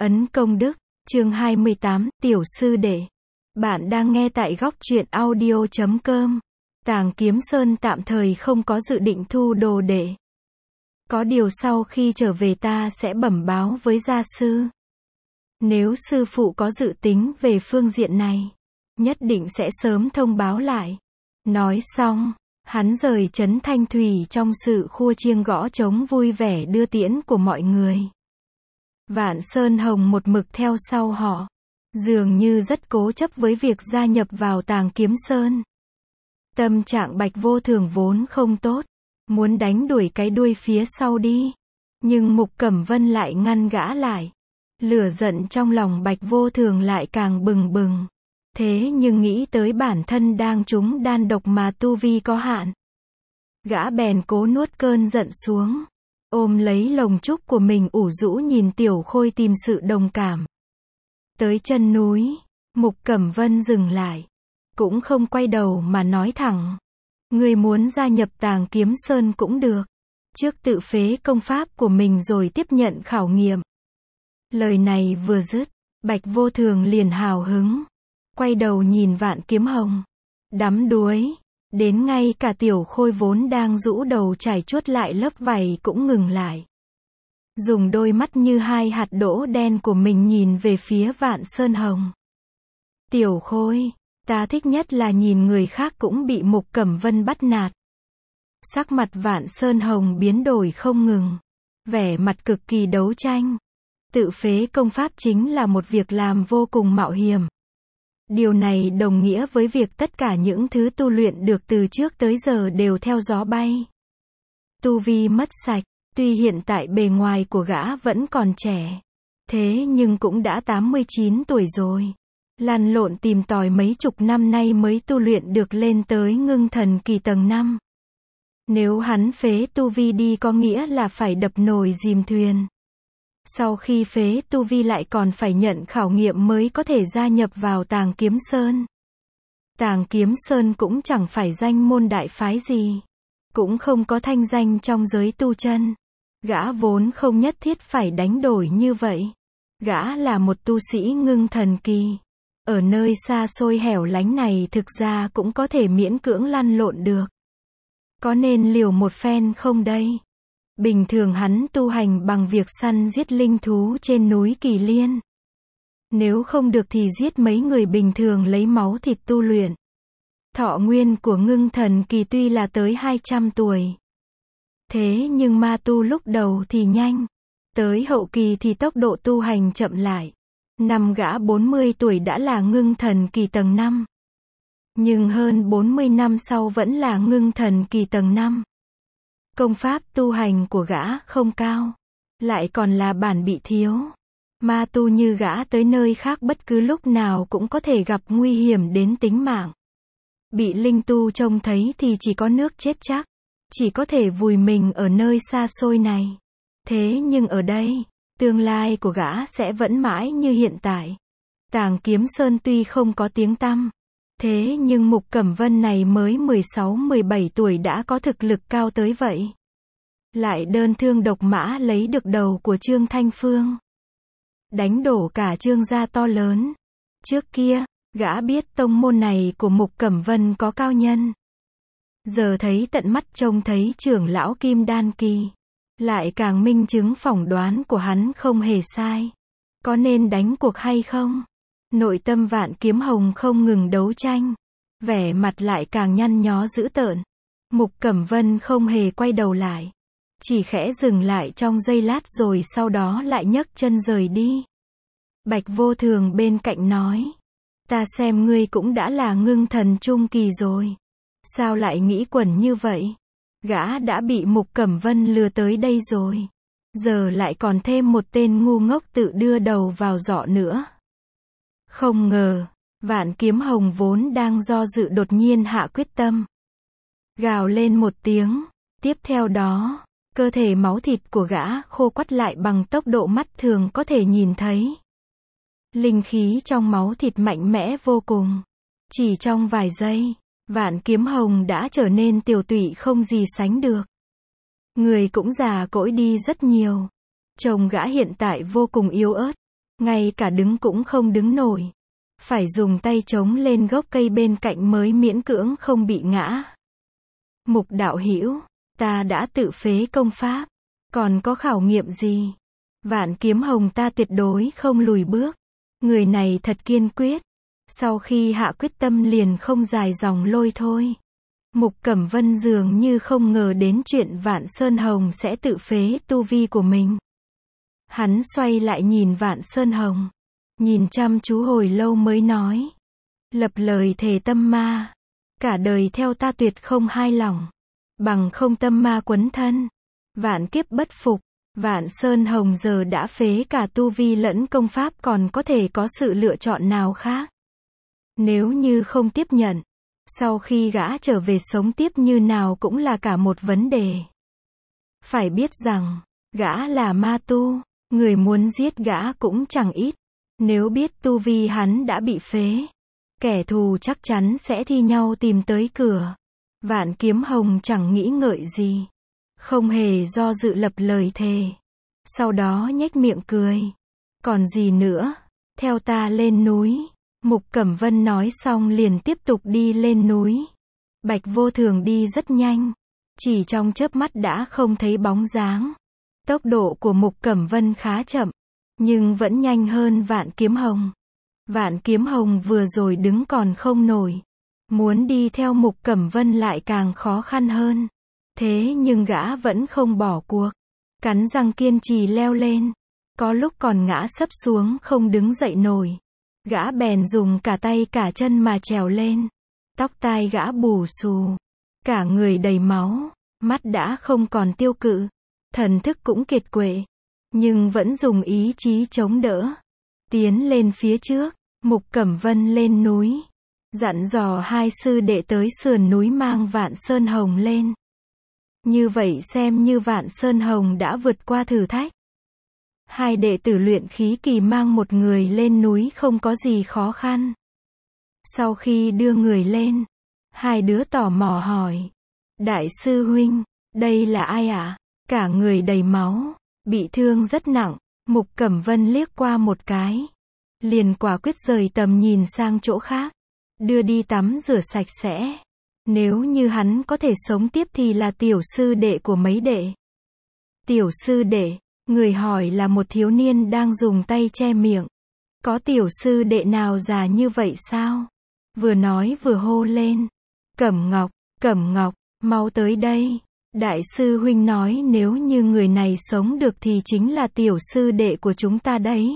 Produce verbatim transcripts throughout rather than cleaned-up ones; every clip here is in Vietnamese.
Ấn công đức, chương hai mươi tám, tiểu sư đệ. Bạn đang nghe tại góc truyện audio chấm com. Tàng Kiếm Sơn tạm thời không có dự định thu đồ đệ. Có điều sau khi trở về ta sẽ bẩm báo với gia sư. Nếu sư phụ có dự tính về phương diện này, nhất định sẽ sớm thông báo lại. Nói xong, hắn rời trấn Thanh Thủy trong sự khua chiêng gõ trống vui vẻ đưa tiễn của mọi người. Vạn Sơn Hồng một mực theo sau họ, dường như rất cố chấp với việc gia nhập vào Tàng Kiếm Sơn. Tâm trạng Bạch Vô Thường vốn không tốt, muốn đánh đuổi cái đuôi phía sau đi, nhưng Mục Cẩm Vân lại ngăn gã lại. Lửa giận trong lòng Bạch Vô Thường lại càng bừng bừng. Thế nhưng nghĩ tới bản thân đang trúng đan độc mà tu vi có hạn, gã bèn cố nuốt cơn giận xuống, ôm lấy lồng trúc của mình ủ rũ nhìn Tiểu Khôi tìm sự đồng cảm. Tới chân núi, Mục Cẩm Vân dừng lại, cũng không quay đầu mà nói thẳng: "Ngươi muốn gia nhập Tàng Kiếm Sơn cũng được, trước tự phế công pháp của mình rồi tiếp nhận khảo nghiệm." Lời này vừa dứt, Bạch Vô Thường liền hào hứng, quay đầu nhìn Vạn Kiếm Hồng, đắm đuối, đến ngay cả Tiểu Khôi vốn đang rũ đầu trải chuốt lại lớp vảy cũng ngừng lại. Dùng đôi mắt như hai hạt đỗ đen của mình nhìn về phía Vạn Sơn Hồng. "Tiểu Khôi, ta thích nhất là nhìn người khác cũng bị Mục Cẩm Vân bắt nạt." Sắc mặt Vạn Sơn Hồng biến đổi không ngừng, vẻ mặt cực kỳ đấu tranh. Tự phế công pháp chính là một việc làm vô cùng mạo hiểm. Điều này đồng nghĩa với việc tất cả những thứ tu luyện được từ trước tới giờ đều theo gió bay. Tu vi mất sạch, tuy hiện tại bề ngoài của gã vẫn còn trẻ, thế nhưng cũng đã tám mươi chín tuổi rồi. Lăn lộn tìm tòi mấy chục năm nay mới tu luyện được lên tới ngưng thần kỳ tầng năm. Nếu hắn phế tu vi đi có nghĩa là phải đập nồi dìm thuyền. Sau khi phế tu vi lại còn phải nhận khảo nghiệm mới có thể gia nhập vào Tàng Kiếm Sơn. Tàng Kiếm Sơn cũng chẳng phải danh môn đại phái gì, cũng không có thanh danh trong giới tu chân. Gã vốn không nhất thiết phải đánh đổi như vậy. Gã là một tu sĩ ngưng thần kỳ. Ở nơi xa xôi hẻo lánh này thực ra cũng có thể miễn cưỡng lăn lộn được. Có nên liều một phen không đây? Bình thường hắn tu hành bằng việc săn giết linh thú trên núi Kỳ Liên. Nếu không được thì giết mấy người bình thường lấy máu thịt tu luyện. Thọ nguyên của ngưng thần kỳ tuy là tới hai trăm tuổi. Thế nhưng ma tu lúc đầu thì nhanh, tới hậu kỳ thì tốc độ tu hành chậm lại. Năm gã bốn mươi tuổi đã là ngưng thần kỳ tầng năm. Nhưng hơn bốn mươi năm sau vẫn là ngưng thần kỳ tầng năm. Công pháp tu hành của gã không cao, lại còn là bản bị thiếu. Ma tu như gã tới nơi khác bất cứ lúc nào cũng có thể gặp nguy hiểm đến tính mạng. Bị linh tu trông thấy thì chỉ có nước chết chắc, chỉ có thể vùi mình ở nơi xa xôi này. Thế nhưng ở đây, tương lai của gã sẽ vẫn mãi như hiện tại. Tàng Kiếm Sơn tuy không có tiếng tăm, thế nhưng Mục Cẩm Vân này mới mười sáu mười bảy tuổi đã có thực lực cao tới vậy. Lại đơn thương độc mã lấy được đầu của Trương Thanh Phương, đánh đổ cả Trương gia to lớn. Trước kia, gã biết tông môn này của Mục Cẩm Vân có cao nhân. Giờ thấy tận mắt trông thấy trưởng lão Kim Đan Kỳ, lại càng minh chứng phỏng đoán của hắn không hề sai. Có nên đánh cuộc hay không? Nội tâm Vạn Kiếm Hồng không ngừng đấu tranh, vẻ mặt lại càng nhăn nhó dữ tợn. Mục Cẩm Vân không hề quay đầu lại, chỉ khẽ dừng lại trong giây lát rồi sau đó lại nhấc chân rời đi. Bạch Vô Thường bên cạnh nói: "Ta xem ngươi cũng đã là ngưng thần trung kỳ rồi, sao lại nghĩ quẩn như vậy? Gã đã bị Mục Cẩm Vân lừa tới đây rồi, giờ lại còn thêm một tên ngu ngốc tự đưa đầu vào giỏ nữa." Không ngờ, Vạn Kiếm Hồng vốn đang do dự đột nhiên hạ quyết tâm. Gào lên một tiếng, tiếp theo đó, cơ thể máu thịt của gã khô quắt lại bằng tốc độ mắt thường có thể nhìn thấy. Linh khí trong máu thịt mạnh mẽ vô cùng. Chỉ trong vài giây, Vạn Kiếm Hồng đã trở nên tiều tụy không gì sánh được. Người cũng già cỗi đi rất nhiều. Chồng gã hiện tại vô cùng yếu ớt, ngay cả đứng cũng không đứng nổi. Phải dùng tay chống lên gốc cây bên cạnh mới miễn cưỡng không bị ngã. Mục đạo hữu, ta đã tự phế công pháp, còn có khảo nghiệm gì? Vạn Kiếm Hồng ta tuyệt đối không lùi bước. Người này thật kiên quyết. Sau khi hạ quyết tâm liền không dài dòng lôi thôi. Mục Cẩm Vân dường như không ngờ đến chuyện Vạn Sơn Hồng sẽ tự phế tu vi của mình. Hắn xoay lại nhìn Vạn Sơn Hồng, nhìn chăm chú hồi lâu mới nói. Lập lời thề tâm ma, cả đời theo ta tuyệt không hai lòng, bằng không tâm ma quấn thân, vạn kiếp bất phục. Vạn Sơn Hồng giờ đã phế cả tu vi lẫn công pháp, còn có thể có sự lựa chọn nào khác? Nếu như không tiếp nhận, sau khi gã trở về sống tiếp như nào cũng là cả một vấn đề. Phải biết rằng, gã là ma tu, người muốn giết gã cũng chẳng ít. Nếu biết tu vi hắn đã bị phế, kẻ thù chắc chắn sẽ thi nhau tìm tới cửa. Vạn Kiếm Hồng chẳng nghĩ ngợi gì, không hề do dự lập lời thề. Sau đó nhếch miệng cười. Còn gì nữa? Theo ta lên núi. Mục Cẩm Vân nói xong liền tiếp tục đi lên núi. Bạch Vô Thường đi rất nhanh, chỉ trong chớp mắt đã không thấy bóng dáng. Tốc độ của Mục Cẩm Vân khá chậm, nhưng vẫn nhanh hơn Vạn Kiếm Hồng. Vạn Kiếm Hồng vừa rồi đứng còn không nổi, muốn đi theo Mục Cẩm Vân lại càng khó khăn hơn. Thế nhưng gã vẫn không bỏ cuộc, cắn răng kiên trì leo lên. Có lúc còn ngã sấp xuống không đứng dậy nổi, gã bèn dùng cả tay cả chân mà trèo lên. Tóc tai gã bù xù, cả người đầy máu, mắt đã không còn tiêu cự, thần thức cũng kiệt quệ, nhưng vẫn dùng ý chí chống đỡ, tiến lên phía trước. Mục Cẩm Vân lên núi, dặn dò hai sư đệ tới sườn núi mang Vạn Sơn Hồng lên. Như vậy xem như Vạn Sơn Hồng đã vượt qua thử thách. Hai đệ tử luyện khí kỳ mang một người lên núi không có gì khó khăn. Sau khi đưa người lên, hai đứa tò mò hỏi. Đại sư huynh, đây là ai ạ? À? Cả người đầy máu, bị thương rất nặng. Mục Cẩm Vân liếc qua một cái, liền quả quyết rời tầm nhìn sang chỗ khác, đưa đi tắm rửa sạch sẽ. Nếu như hắn có thể sống tiếp thì là tiểu sư đệ của mấy đệ. Tiểu sư đệ, người hỏi là một thiếu niên đang dùng tay che miệng. Có tiểu sư đệ nào già như vậy sao? Vừa nói vừa hô lên. Cẩm Ngọc, Cẩm Ngọc, mau tới đây. Đại sư huynh nói nếu như người này sống được thì chính là tiểu sư đệ của chúng ta đấy.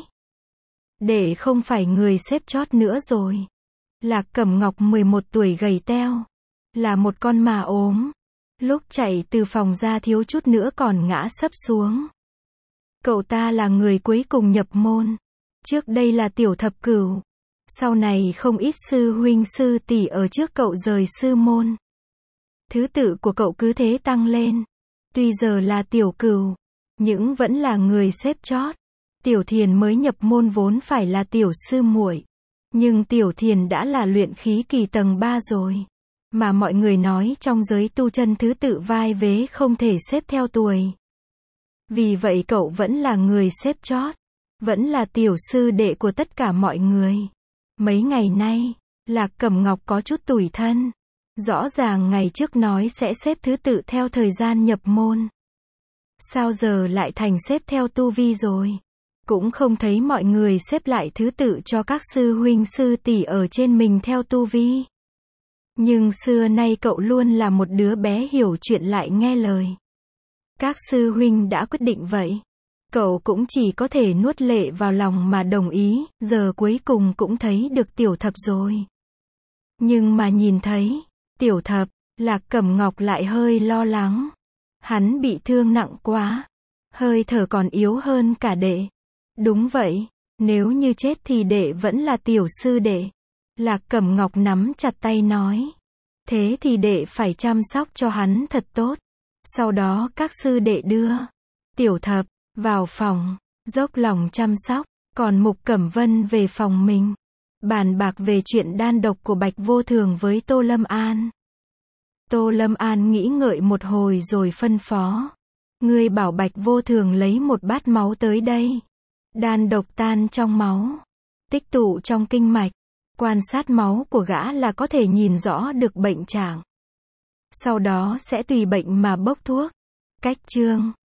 Đệ không phải người xếp chót nữa rồi. Lạc Cẩm Ngọc mười một tuổi gầy teo, là một con mà ốm. Lúc chạy từ phòng ra thiếu chút nữa còn ngã sấp xuống. Cậu ta là người cuối cùng nhập môn. Trước đây là tiểu thập cửu. Sau này không ít sư huynh sư tỷ ở trước cậu rời sư môn. Thứ tự của cậu cứ thế tăng lên. Tuy giờ là tiểu cửu, nhưng vẫn là người xếp chót. Tiểu Thiền mới nhập môn vốn phải là tiểu sư muội, nhưng Tiểu Thiền đã là luyện khí kỳ tầng ba rồi. Mà mọi người nói trong giới tu chân thứ tự vai vế không thể xếp theo tuổi. Vì vậy cậu vẫn là người xếp chót, vẫn là tiểu sư đệ của tất cả mọi người. Mấy ngày nay, Lạc Cẩm Ngọc có chút tủi thân. Rõ ràng ngày trước nói sẽ xếp thứ tự theo thời gian nhập môn. Sao giờ lại thành xếp theo tu vi rồi? Cũng không thấy mọi người xếp lại thứ tự cho các sư huynh sư tỷ ở trên mình theo tu vi. Nhưng xưa nay cậu luôn là một đứa bé hiểu chuyện lại nghe lời. Các sư huynh đã quyết định vậy, cậu cũng chỉ có thể nuốt lệ vào lòng mà đồng ý. Giờ cuối cùng cũng thấy được tiểu thập rồi. Nhưng mà nhìn thấy tiểu thập, Lạc Cẩm Ngọc lại hơi lo lắng. Hắn bị thương nặng quá, hơi thở còn yếu hơn cả đệ. Đúng vậy, nếu như chết thì đệ vẫn là tiểu sư đệ. Lạc Cẩm Ngọc nắm chặt tay nói. Thế thì đệ phải chăm sóc cho hắn thật tốt. Sau đó các sư đệ đưa tiểu thập vào phòng, dốc lòng chăm sóc. Còn Mục Cẩm Vân về phòng mình, bàn bạc về chuyện đan độc của Bạch Vô Thường với Tô Lâm An. Tô Lâm An nghĩ ngợi một hồi rồi phân phó. Ngươi bảo Bạch Vô Thường lấy một bát máu tới đây. Đan độc tan trong máu, tích tụ trong kinh mạch. Quan sát máu của gã là có thể nhìn rõ được bệnh trạng. Sau đó sẽ tùy bệnh mà bốc thuốc. Cách chương